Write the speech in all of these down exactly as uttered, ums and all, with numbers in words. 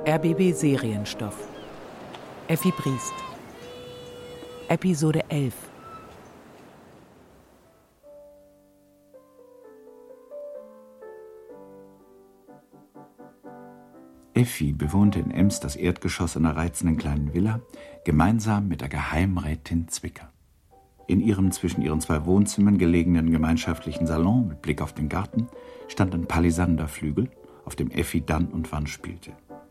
R B B Serienstoff. Effi Briest. Episode elf. Effi bewohnte in Ems das Erdgeschoss einer reizenden kleinen Villa, gemeinsam mit der Geheimrätin Zwicker. In ihrem zwischen ihren zwei Wohnzimmern gelegenen gemeinschaftlichen Salon mit Blick auf den Garten stand ein Palisanderflügel, auf dem Effi dann und wann spielte.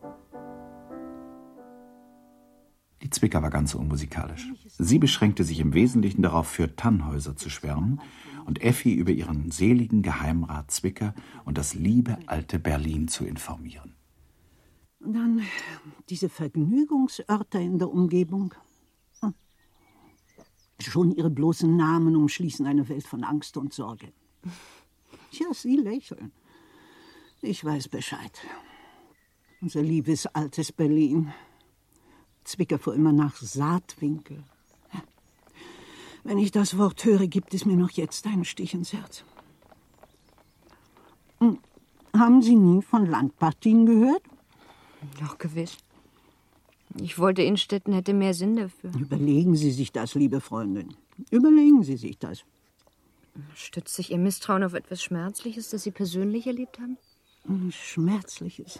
Die Zwicker war ganz unmusikalisch. Sie beschränkte sich im Wesentlichen darauf, für Tannhäuser zu schwärmen und Effi über ihren seligen Geheimrat Zwicker und das liebe alte Berlin zu informieren. Und dann diese Vergnügungsörter in der Umgebung. Hm. Schon ihre bloßen Namen umschließen eine Welt von Angst und Sorge. Ja, Sie lächeln. Ich weiß Bescheid. Unser liebes altes Berlin. Zwicker fuhr immer nach Saatwinkel. Wenn ich das Wort höre, gibt es mir noch jetzt einen Stich ins Herz. Hm. Haben Sie nie von Landpartien gehört? Doch, gewiss. Ich wollte, Innstetten hätte mehr Sinn dafür. Überlegen Sie sich das, liebe Freundin. Überlegen Sie sich das. Stützt sich Ihr Misstrauen auf etwas Schmerzliches, das Sie persönlich erlebt haben? Schmerzliches.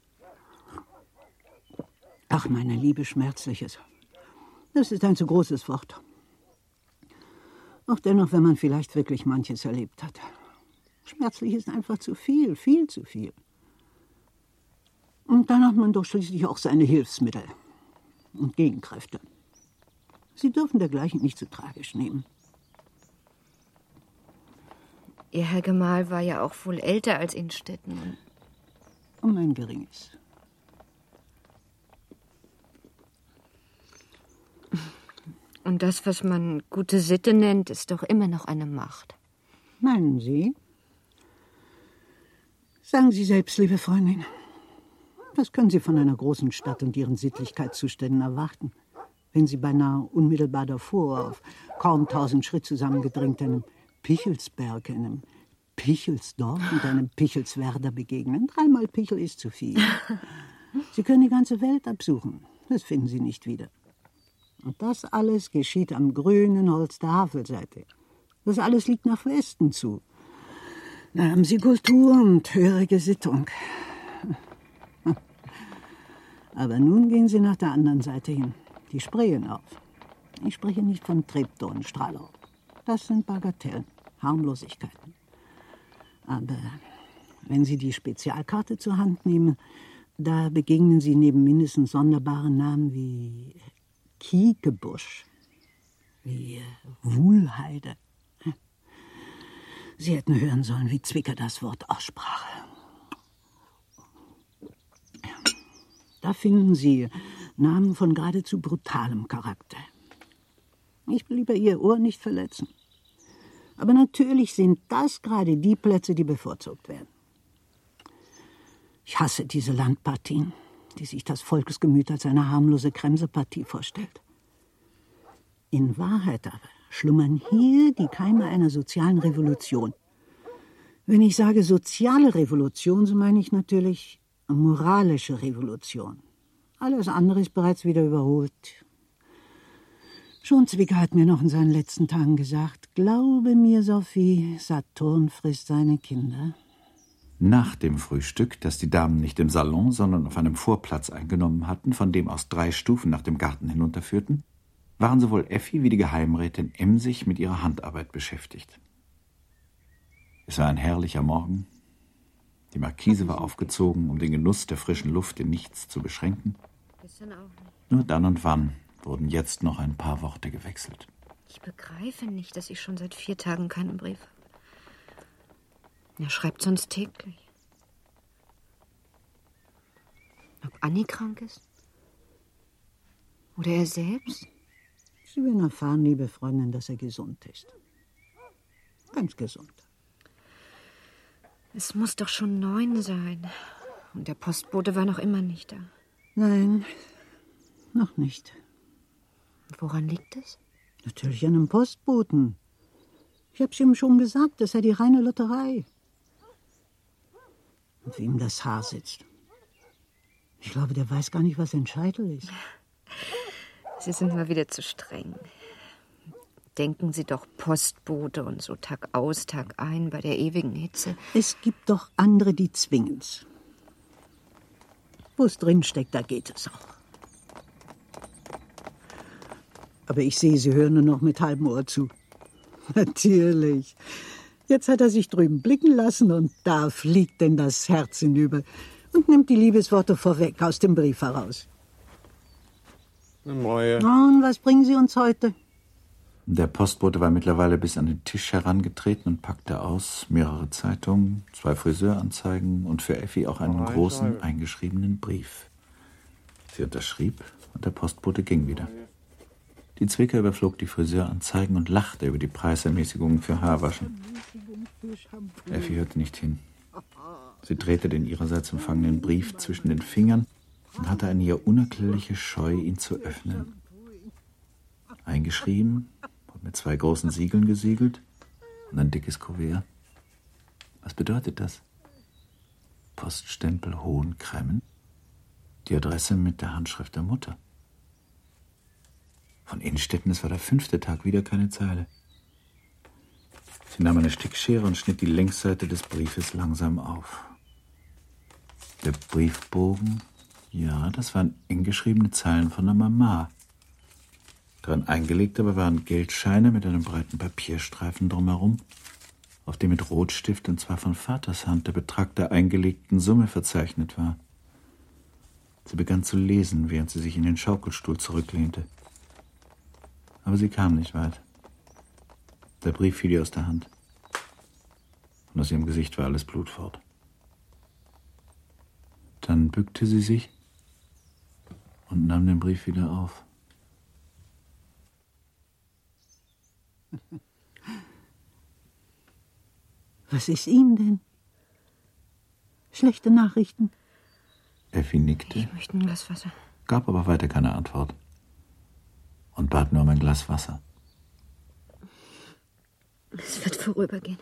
Ach, meine Liebe, Schmerzliches. Das ist ein zu großes Wort. Auch dennoch, wenn man vielleicht wirklich manches erlebt hat. Schmerzlich ist einfach zu viel, viel zu viel. Und dann hat man doch schließlich auch seine Hilfsmittel und Gegenkräfte. Sie dürfen dergleichen nicht zu tragisch nehmen. Ihr Herr Gemahl war ja auch wohl älter als Innstetten. Um ein geringes. Und das, was man gute Sitte nennt, ist doch immer noch eine Macht. Meinen Sie? Sagen Sie selbst, liebe Freundin. Was können Sie von einer großen Stadt und ihren Sittlichkeitszuständen erwarten, wenn Sie beinahe unmittelbar davor, auf kaum tausend Schritt zusammengedrängt, einem Pichelsberg, einem Pichelsdorf und einem Pichelswerder begegnen? Dreimal Pichel ist zu viel. Sie können die ganze Welt absuchen. Das finden Sie nicht wieder. Und das alles geschieht am grünen Holz der Havelseite. Das alles liegt nach Westen zu. Da haben Sie Kultur und höhere Gesittung. Aber nun gehen Sie nach der anderen Seite hin, die Spree hinauf. Ich spreche nicht von Treptow und Strahlau. Das sind Bagatellen, Harmlosigkeiten. Aber wenn Sie die Spezialkarte zur Hand nehmen, da begegnen Sie neben mindestens sonderbaren Namen wie Kiekebusch, wie Wuhlheide. Sie hätten hören sollen, wie Zwicker das Wort aussprach. Da finden Sie Namen von geradezu brutalem Charakter. Ich will lieber Ihr Ohr nicht verletzen. Aber natürlich sind das gerade die Plätze, die bevorzugt werden. Ich hasse diese Landpartien, die sich das Volksgemüt als eine harmlose Kremsepartie vorstellt. In Wahrheit aber schlummern hier die Keime einer sozialen Revolution. Wenn ich sage soziale Revolution, so meine ich natürlich moralische Revolution. Alles andere ist bereits wieder überholt. Schon Zwicker hat mir noch in seinen letzten Tagen gesagt, glaube mir, Sophie, Saturn frisst seine Kinder. Nach dem Frühstück, das die Damen nicht im Salon, sondern auf einem Vorplatz eingenommen hatten, von dem aus drei Stufen nach dem Garten hinunterführten, waren sowohl Effi wie die Geheimrätin emsig mit ihrer Handarbeit beschäftigt. Es war ein herrlicher Morgen. Die Markise war aufgezogen, um den Genuss der frischen Luft in nichts zu beschränken. Nur dann und wann wurden jetzt noch ein paar Worte gewechselt. Ich begreife nicht, dass ich schon seit vier Tagen keinen Brief habe. Er schreibt sonst täglich. Ob Annie krank ist? Oder er selbst? Sie werden erfahren, liebe Freundin, dass er gesund ist. Ganz gesund. Es muss doch schon neun sein. Und der Postbote war noch immer nicht da. Nein, noch nicht. Woran liegt es? Natürlich an einem Postboten. Ich hab's ihm schon gesagt, das sei die reine Lotterei. Und wie ihm das Haar sitzt. Ich glaube, der weiß gar nicht, was ein Scheitel ist. Sie sind mal wieder zu streng. Denken Sie doch Postbote und so Tag aus, Tag ein bei der ewigen Hitze. Es gibt doch andere, die zwingen's. Wo es drinsteckt, da geht es auch. Aber ich sehe, Sie hören nur noch mit halbem Ohr zu. Natürlich. Jetzt hat er sich drüben blicken lassen und da fliegt denn das Herz hinüber und nimmt die Liebesworte vorweg aus dem Brief heraus. Neue. Und was bringen Sie uns heute? Der Postbote war mittlerweile bis an den Tisch herangetreten und packte aus mehrere Zeitungen, zwei Friseuranzeigen und für Effi auch einen Nein, großen, Scheibe. eingeschriebenen Brief. Sie unterschrieb und der Postbote ging wieder. Die Zwicker überflog die Friseuranzeigen und lachte über die Preisermäßigungen für Haarwaschen. Effi hörte nicht hin. Sie drehte den ihrerseits empfangenen Brief zwischen den Fingern und hatte eine ihr unerklärliche Scheu, ihn zu öffnen. Eingeschrieben und mit zwei großen Siegeln gesiegelt und ein dickes Kuvert. Was bedeutet das? Poststempel Hohenkremmen? Die Adresse mit der Handschrift der Mutter. Von Innstetten, es war der fünfte Tag, wieder keine Zeile. Sie nahm eine Stickschere und schnitt die Längsseite des Briefes langsam auf. Der Briefbogen, ja, das waren eng geschriebene Zeilen von der Mama. Daran eingelegt aber waren Geldscheine mit einem breiten Papierstreifen drumherum, auf dem mit Rotstift, und zwar von Vaters Hand, der Betrag der eingelegten Summe verzeichnet war. Sie begann zu lesen, während sie sich in den Schaukelstuhl zurücklehnte. Aber sie kam nicht weit. Der Brief fiel ihr aus der Hand. Und aus ihrem Gesicht war alles Blut fort. Dann bückte sie sich und nahm den Brief wieder auf. Was ist Ihnen denn? Schlechte Nachrichten? Effi nickte, Ich möchte ein Glas Wasser. gab aber weiter keine Antwort und bat nur um ein Glas Wasser. Es wird vorübergehen.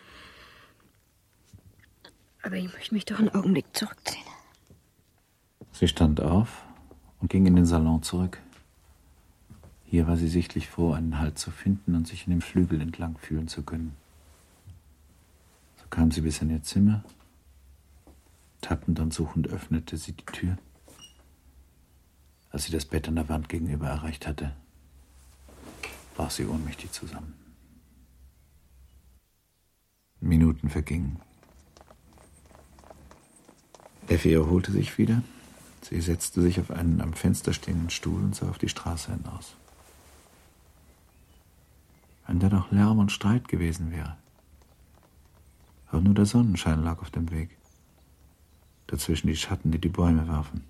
Aber ich möchte mich doch einen Augenblick zurückziehen. Sie stand auf und ging in den Salon zurück. Hier war sie sichtlich froh, einen Halt zu finden und sich in dem Flügel entlang fühlen zu können. So kam sie bis in ihr Zimmer. Tappend und suchend öffnete sie die Tür. Als sie das Bett an der Wand gegenüber erreicht hatte, brach sie ohnmächtig zusammen. Minuten vergingen. Effi erholte sich wieder. Sie setzte sich auf einen am Fenster stehenden Stuhl und sah auf die Straße hinaus. Wenn da doch Lärm und Streit gewesen wäre. Aber nur der Sonnenschein lag auf dem Weg. Dazwischen die Schatten, die die Bäume warfen.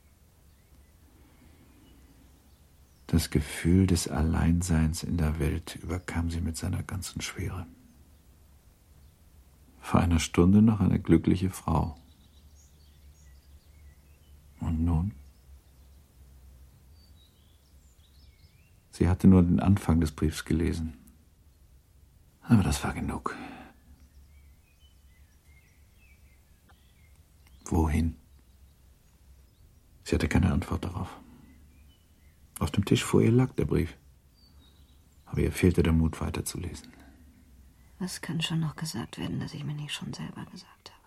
Das Gefühl des Alleinseins in der Welt überkam sie mit seiner ganzen Schwere. Vor einer Stunde noch eine glückliche Frau. Und nun? Sie hatte nur den Anfang des Briefs gelesen. Aber das war genug. Wohin? Sie hatte keine Antwort darauf. Auf dem Tisch vor ihr lag der Brief. Aber ihr fehlte der Mut, weiterzulesen. Was kann schon noch gesagt werden, das ich mir nicht schon selber gesagt habe?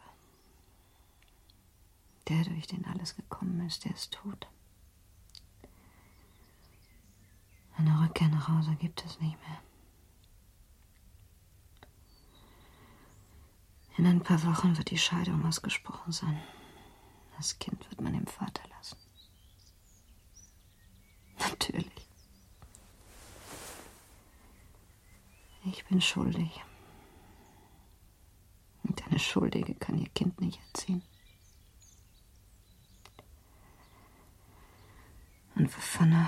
Der, durch den alles gekommen ist, der ist tot. Eine Rückkehr nach Hause gibt es nicht mehr. In ein paar Wochen wird die Scheidung ausgesprochen sein. Das Kind wird man dem Vater lassen. Natürlich. Ich bin schuldig. Und eine Schuldige kann ihr Kind nicht erziehen. Und wovon auch?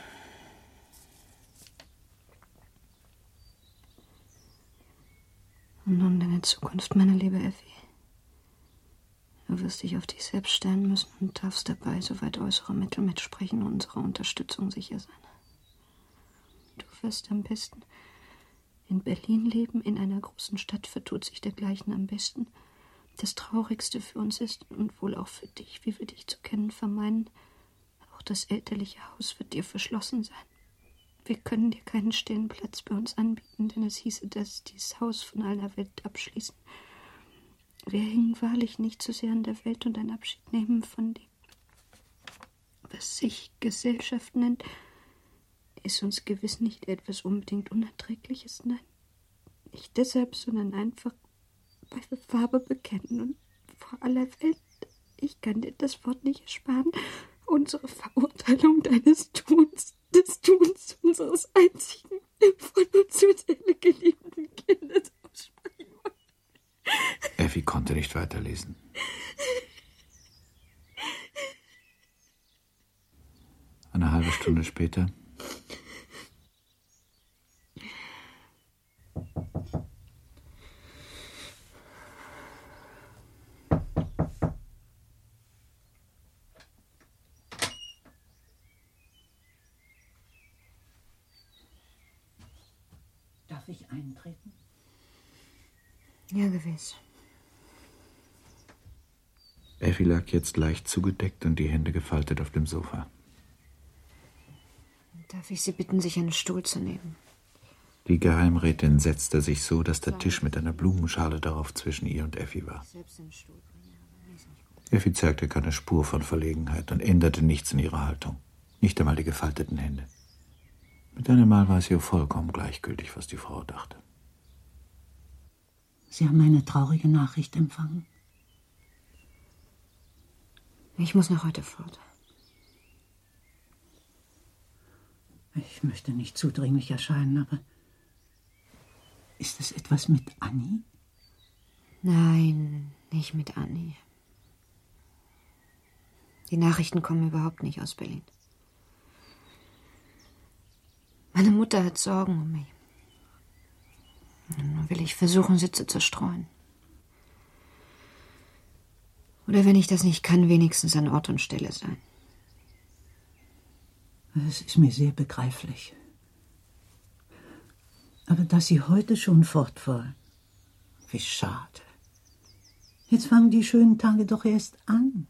Und nun deine Zukunft, meine liebe Effi. Du wirst dich auf dich selbst stellen müssen und darfst dabei, soweit äußere Mittel mitsprechen, unserer Unterstützung sicher sein. Du wirst am besten in Berlin leben, in einer großen Stadt vertut sich dergleichen am besten. Das Traurigste für uns ist, und wohl auch für dich, wie wir dich zu kennen vermeinen, auch das elterliche Haus wird dir verschlossen sein. Wir können dir keinen stillen Platz bei uns anbieten, denn es hieße, dass dieses Haus von aller Welt abschließen. Wir hängen wahrlich nicht so sehr an der Welt und ein Abschied nehmen von dem, was sich Gesellschaft nennt, ist uns gewiss nicht etwas unbedingt Unerträgliches, nein. Nicht deshalb, sondern einfach, weil wir Farbe bekennen und vor aller Welt, ich kann dir das Wort nicht ersparen, unsere Verurteilung deines Tuns, des Tuns unseres einzigen, von uns zur Seele geliebten Kindes aussprechen wollen. Effi konnte nicht weiterlesen. Eine halbe Stunde später. Darf ich eintreten? Ja, gewiss. Effi lag jetzt leicht zugedeckt und die Hände gefaltet auf dem Sofa. Darf ich Sie bitten, sich einen Stuhl zu nehmen? Die Geheimrätin setzte sich so, dass der Tisch mit einer Blumenschale darauf zwischen ihr und Effi war. Effi zeigte keine Spur von Verlegenheit und änderte nichts in ihrer Haltung. Nicht einmal die gefalteten Hände. Mit einem Mal war es ihr vollkommen gleichgültig, was die Frau dachte. Sie haben eine traurige Nachricht empfangen? Ich muss noch heute fort. Ich möchte nicht zudringlich erscheinen, aber ist es etwas mit Annie? Nein, nicht mit Annie. Die Nachrichten kommen überhaupt nicht aus Berlin. Meine Mutter hat Sorgen um mich. Nun will ich versuchen, sie zu zerstreuen. Oder wenn ich das nicht kann, wenigstens an Ort und Stelle sein. Es ist mir sehr begreiflich. Aber dass Sie heute schon fort wollen, wie schade. Jetzt fangen die schönen Tage doch erst an.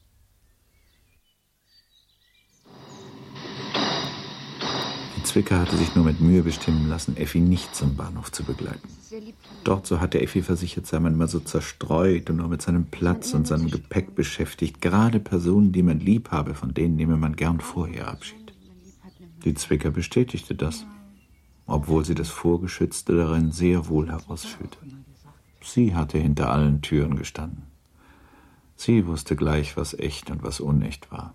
Die Zwicker hatte sich nur mit Mühe bestimmen lassen, Effi nicht zum Bahnhof zu begleiten. Dort, so hatte Effi versichert, sei man immer so zerstreut und nur mit seinem Platz und seinem Gepäck beschäftigt. Gerade Personen, die man lieb habe, von denen nehme man gern vorher Abschied. Die Zwicker bestätigte das, obwohl sie das Vorgeschützte darin sehr wohl herausfühlte. Sie hatte hinter allen Türen gestanden. Sie wusste gleich, was echt und was unecht war.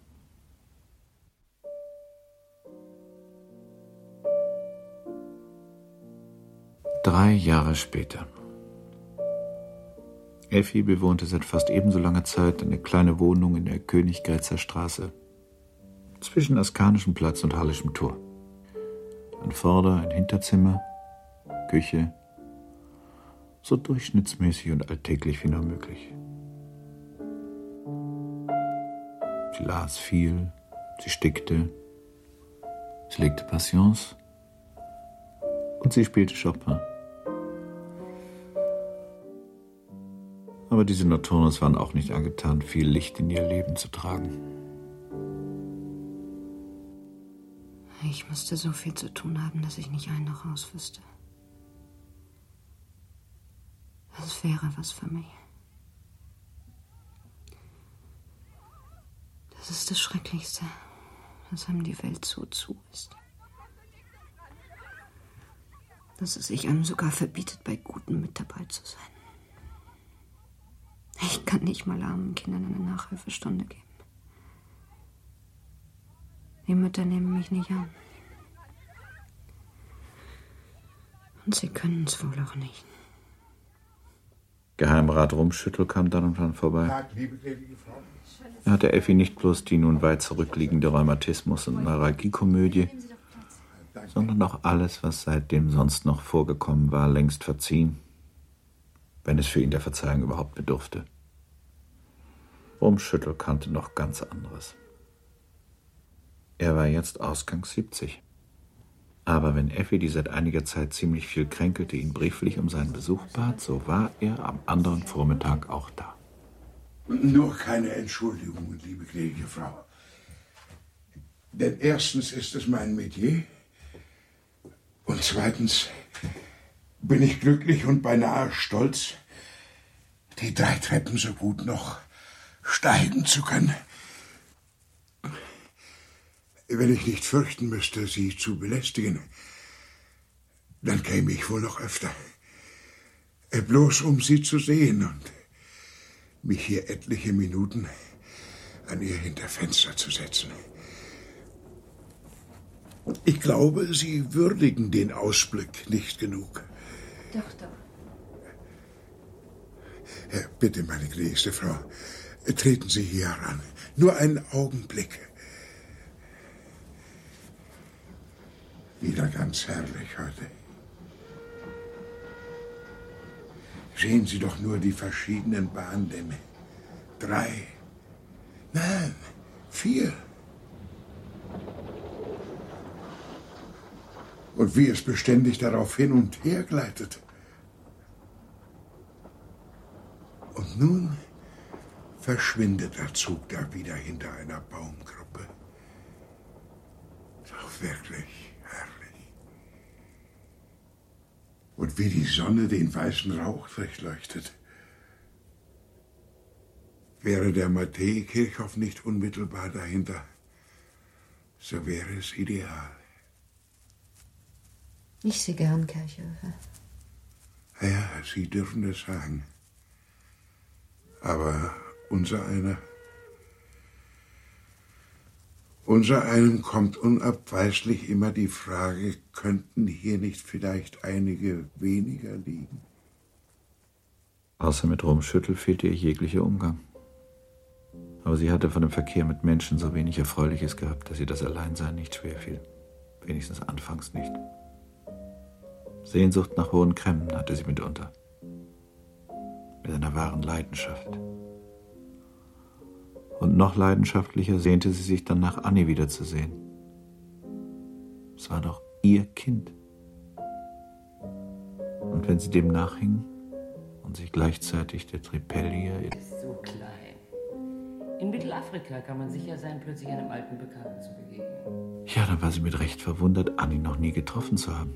Drei Jahre später. Effi bewohnte seit fast ebenso langer Zeit eine kleine Wohnung in der Königgrätzer Straße, zwischen Askanischem Platz und Hallischem Tor. Ein Vorder-, ein Hinterzimmer, Küche, so durchschnittsmäßig und alltäglich wie nur möglich. Sie las viel, sie stickte, sie legte Passions und sie spielte Chopin. Aber diese Nocturnes waren auch nicht angetan, viel Licht in ihr Leben zu tragen. Ich musste so viel zu tun haben, dass ich nicht ein noch raus wüsste. Das wäre was für mich. Das ist das Schrecklichste, dass einem die Welt so zu ist. Dass es sich einem sogar verbietet, bei Guten mit dabei zu sein. Ich kann nicht mal armen Kindern eine Nachhilfestunde geben. Die Mütter nehmen mich nicht an. Und sie können es wohl auch nicht. Geheimrat Rumschüttel kam dann und wann vorbei. Er hatte Effi nicht bloß die nun weit zurückliegende Rheumatismus- und Neuralgiekomödie, sondern auch alles, was seitdem sonst noch vorgekommen war, längst verziehen, wenn es für ihn der Verzeihung überhaupt bedurfte. Rumschüttel kannte noch ganz anderes. Er war jetzt Ausgangs siebzig. Aber wenn Effi, die seit einiger Zeit ziemlich viel kränkelte, ihn brieflich um seinen Besuch bat, so war er am anderen Vormittag auch da. Nur keine Entschuldigungen, liebe gnädige Frau. Denn erstens ist es mein Metier und zweitens bin ich glücklich und beinahe stolz, die drei Treppen so gut noch steigen zu können. Wenn ich nicht fürchten müsste, Sie zu belästigen, dann käme ich wohl noch öfter. Bloß um Sie zu sehen und mich hier etliche Minuten an Ihr Hinterfenster zu setzen. Ich glaube, Sie würdigen den Ausblick nicht genug. Doch, doch. Ja, bitte, meine gnädigste Frau, treten Sie hier heran. Nur einen Augenblick. Wieder ganz herrlich heute. Sehen Sie doch nur die verschiedenen Bahndämme. Drei. Nein, vier. Und wie es beständig darauf hin und her gleitet. Und nun verschwindet der Zug da wieder hinter einer Baumgruppe. Doch wirklich herrlich. Und wie die Sonne den weißen Rauch durchleuchtet. Wäre der Matthäi-Kirchhof nicht unmittelbar dahinter, so wäre es ideal. Ich sehe gern Kirchhöfe. Ja, Sie dürfen das sagen. Aber unser einer, unser einem kommt unabweislich immer die Frage, könnten hier nicht vielleicht einige weniger liegen? Außer mit Rumschüttel fehlte ihr jeglicher Umgang. Aber sie hatte von dem Verkehr mit Menschen so wenig Erfreuliches gehabt, dass ihr das Alleinsein nicht schwer fiel. Wenigstens anfangs nicht. Sehnsucht nach hohen Cremmen hatte sie mitunter. Mit einer wahren Leidenschaft. Und noch leidenschaftlicher sehnte sie sich dann nach Annie wiederzusehen. Es war doch ihr Kind. Und wenn sie dem nachhing und sich gleichzeitig der Trippellier... Ist so klein. In Mittelafrika kann man sicher sein, plötzlich einem alten Bekannten zu begegnen. Ja, dann war sie mit Recht verwundert, Annie noch nie getroffen zu haben.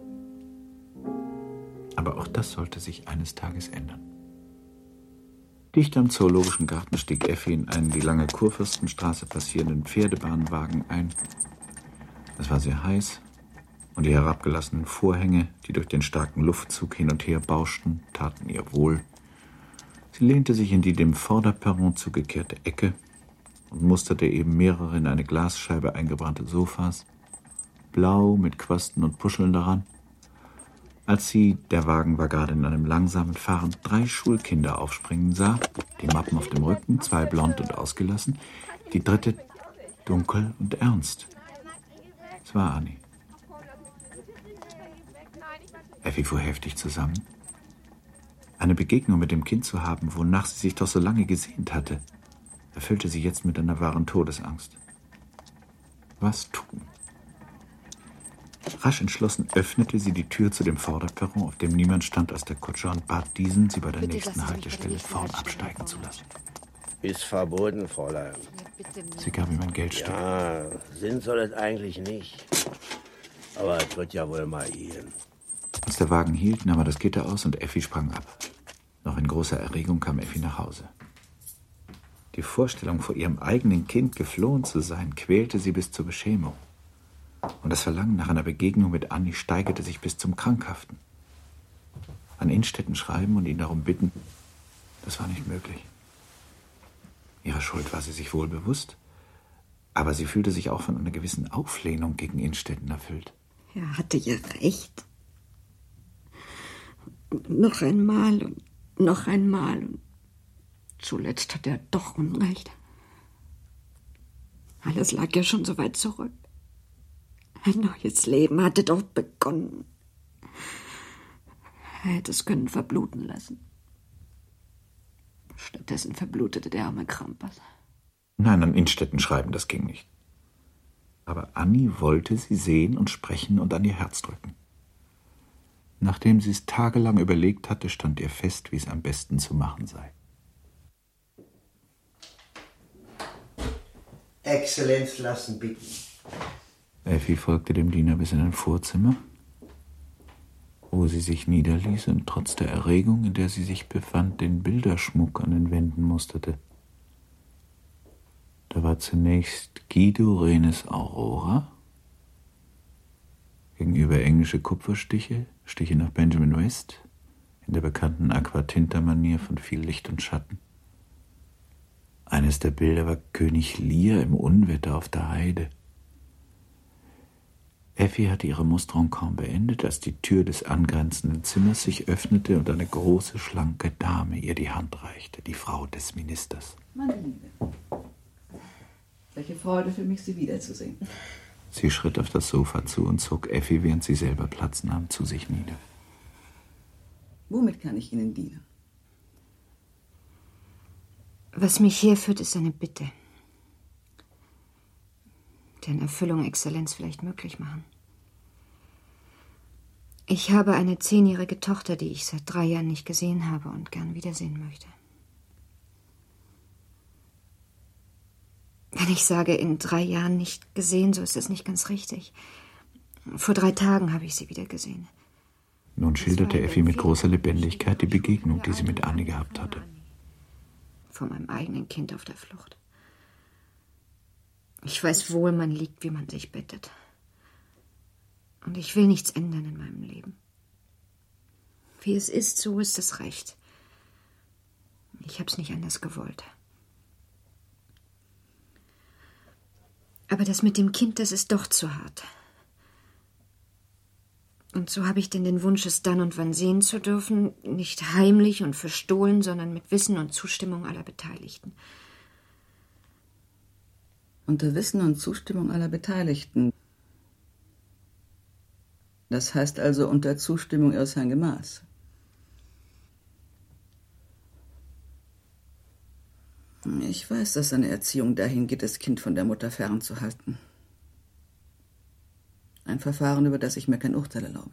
Aber auch das sollte sich eines Tages ändern. Dicht am Zoologischen Garten stieg Effi in einen die lange Kurfürstenstraße passierenden Pferdebahnwagen ein. Es war sehr heiß und die herabgelassenen Vorhänge, die durch den starken Luftzug hin und her bauschten, taten ihr wohl. Sie lehnte sich in die dem Vorderperron zugekehrte Ecke und musterte eben mehrere in eine Glasscheibe eingebrannte Sofas, blau mit Quasten und Puscheln daran, als sie, der Wagen war gerade in einem langsamen Fahren, drei Schulkinder aufspringen sah, die Mappen auf dem Rücken, zwei blond und ausgelassen, die dritte dunkel und ernst. Es war Annie. Effi fuhr heftig zusammen. Eine Begegnung mit dem Kind zu haben, wonach sie sich doch so lange gesehnt hatte, erfüllte sie jetzt mit einer wahren Todesangst. Was tun? Rasch entschlossen öffnete sie die Tür zu dem Vorderperron, auf dem niemand stand als der Kutscher, und bat diesen, sie bei der Bitte nächsten lassen Sie mich Haltestelle bei der nächsten vorn Haltestelle absteigen zu lassen. Ist verboten, Fräulein. Sie gab ihm ein Geldstück. Ja, Sinn soll es eigentlich nicht. Aber es wird ja wohl mal gehen. Als der Wagen hielt, nahm er das Gitter aus und Effi sprang ab. Noch in großer Erregung kam Effi nach Hause. Die Vorstellung, vor ihrem eigenen Kind geflohen zu sein, quälte sie bis zur Beschämung. Und das Verlangen nach einer Begegnung mit Annie steigerte sich bis zum Krankhaften. An Innstetten schreiben und ihn darum bitten, das war nicht möglich. Ihrer Schuld war sie sich wohl bewusst, aber sie fühlte sich auch von einer gewissen Auflehnung gegen Innstetten erfüllt. Er hatte ja recht. Noch einmal und noch einmal. Und zuletzt hat er doch Unrecht. Alles lag ja schon so weit zurück. Ein neues Leben hatte doch begonnen. Er hätte es können verbluten lassen. Stattdessen verblutete der arme Krampus. Nein, an Innstetten schreiben, das ging nicht. Aber Annie wollte sie sehen und sprechen und an ihr Herz drücken. Nachdem sie es tagelang überlegt hatte, stand ihr fest, wie es am besten zu machen sei. Exzellenz lassen bitten. Effi folgte dem Diener bis in ein Vorzimmer, wo sie sich niederließ und trotz der Erregung, in der sie sich befand, den Bilderschmuck an den Wänden musterte. Da war zunächst Guido Renes Aurora, gegenüber englische Kupferstiche, Stiche nach Benjamin West, in der bekannten Aquatinta-Manier von viel Licht und Schatten. Eines der Bilder war König Lear im Unwetter auf der Heide. Effi hatte ihre Musterung kaum beendet, als die Tür des angrenzenden Zimmers sich öffnete und eine große, schlanke Dame ihr die Hand reichte, die Frau des Ministers. Meine Liebe, welche Freude für mich, Sie wiederzusehen. Sie schritt auf das Sofa zu und zog Effi, während sie selber Platz nahm, zu sich nieder. Womit kann ich Ihnen dienen? Was mich herführt, ist eine Bitte, deren Erfüllung Exzellenz vielleicht möglich machen. Ich habe eine zehnjährige Tochter, die ich seit drei Jahren nicht gesehen habe und gern wiedersehen möchte. Wenn ich sage, in drei Jahren nicht gesehen, so ist es nicht ganz richtig. Vor drei Tagen habe ich sie wieder gesehen. Nun schilderte Effi mit großer Lebendigkeit die Begegnung, die sie mit Annie gehabt hatte. Vor meinem eigenen Kind auf der Flucht. Ich weiß wohl, man liegt, wie man sich bettet. Und ich will nichts ändern in meinem Leben. Wie es ist, so ist es recht. Ich hab's nicht anders gewollt. Aber das mit dem Kind, das ist doch zu hart. Und so habe ich denn den Wunsch, es dann und wann sehen zu dürfen, nicht heimlich und verstohlen, sondern mit Wissen und Zustimmung aller Beteiligten. Unter Wissen und Zustimmung aller Beteiligten. Das heißt also unter Zustimmung Ihres Herrn Gemahls. Ich weiß, dass seine Erziehung dahin geht, das Kind von der Mutter fernzuhalten. Ein Verfahren, über das ich mir kein Urteil erlaube.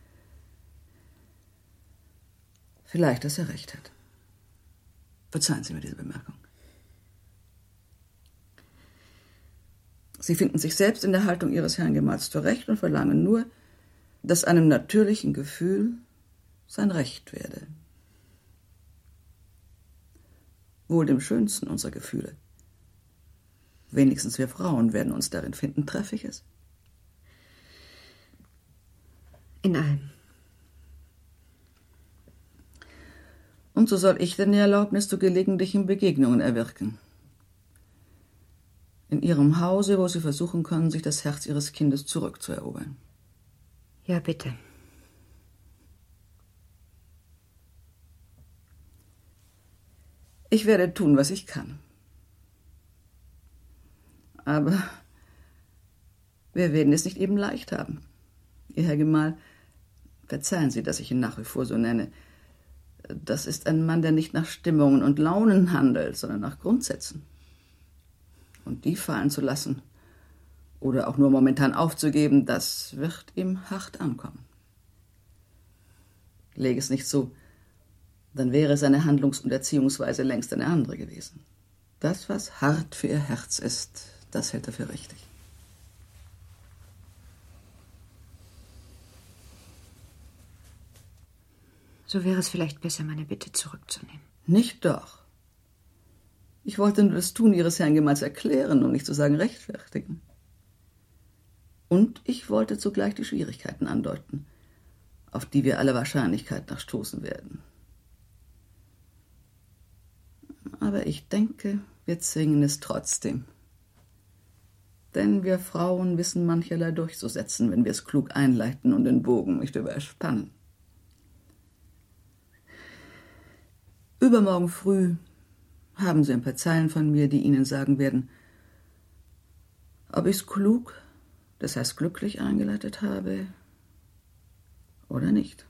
Vielleicht, dass er recht hat. Verzeihen Sie mir diese Bemerkung. Sie finden sich selbst in der Haltung Ihres Herrn Gemahls zurecht und verlangen nur, dass einem natürlichen Gefühl sein Recht werde. Wohl dem schönsten unserer Gefühle. Wenigstens wir Frauen werden uns darin finden, treffe ich es? In allem. Und so soll ich denn die Erlaubnis zu gelegentlichen Begegnungen erwirken. In Ihrem Hause, wo Sie versuchen können, sich das Herz Ihres Kindes zurückzuerobern. Ja, bitte. Ich werde tun, was ich kann. Aber wir werden es nicht eben leicht haben. Ihr Herr Gemahl, verzeihen Sie, dass ich ihn nach wie vor so nenne, das ist ein Mann, der nicht nach Stimmungen und Launen handelt, sondern nach Grundsätzen. Und die fallen zu lassen oder auch nur momentan aufzugeben, das wird ihm hart ankommen. Lege es nicht so, dann wäre seine Handlungs- und Erziehungsweise längst eine andere gewesen. Das, was hart für ihr Herz ist, das hält er für richtig. So wäre es vielleicht besser, meine Bitte zurückzunehmen. Nicht doch. Ich wollte nur das Tun Ihres Herrn Gemahls erklären und nicht zu sagen rechtfertigen. Und ich wollte zugleich die Schwierigkeiten andeuten, auf die wir aller Wahrscheinlichkeit nach stoßen werden. Aber ich denke, wir zwingen es trotzdem. Denn wir Frauen wissen mancherlei durchzusetzen, wenn wir es klug einleiten und den Bogen nicht überspannen. Übermorgen früh haben Sie ein paar Zeilen von mir, die Ihnen sagen werden, ob ich es klug, das heißt glücklich eingeleitet habe oder nicht.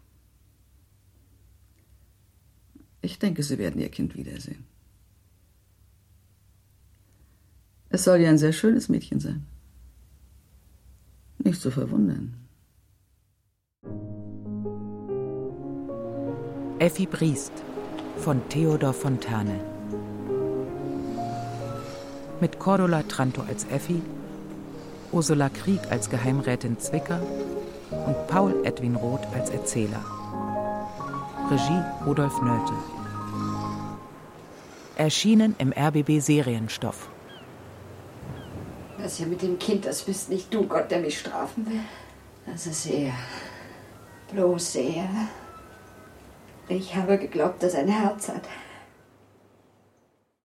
Ich denke, Sie werden Ihr Kind wiedersehen. Es soll ja ein sehr schönes Mädchen sein. Nicht zu verwundern. Effi Briest von Theodor Fontane. Mit Cordula Tranto als Effi, Ursula Krieg als Geheimrätin Zwicker und Paul Edwin Roth als Erzähler. Regie Rudolf Nölte. Erschienen im R B B Serienstoff. Das ja mit dem Kind, das bist nicht du, Gott, der mich strafen will. Das ist er. Bloß er. Ich habe geglaubt, dass er ein Herz hat.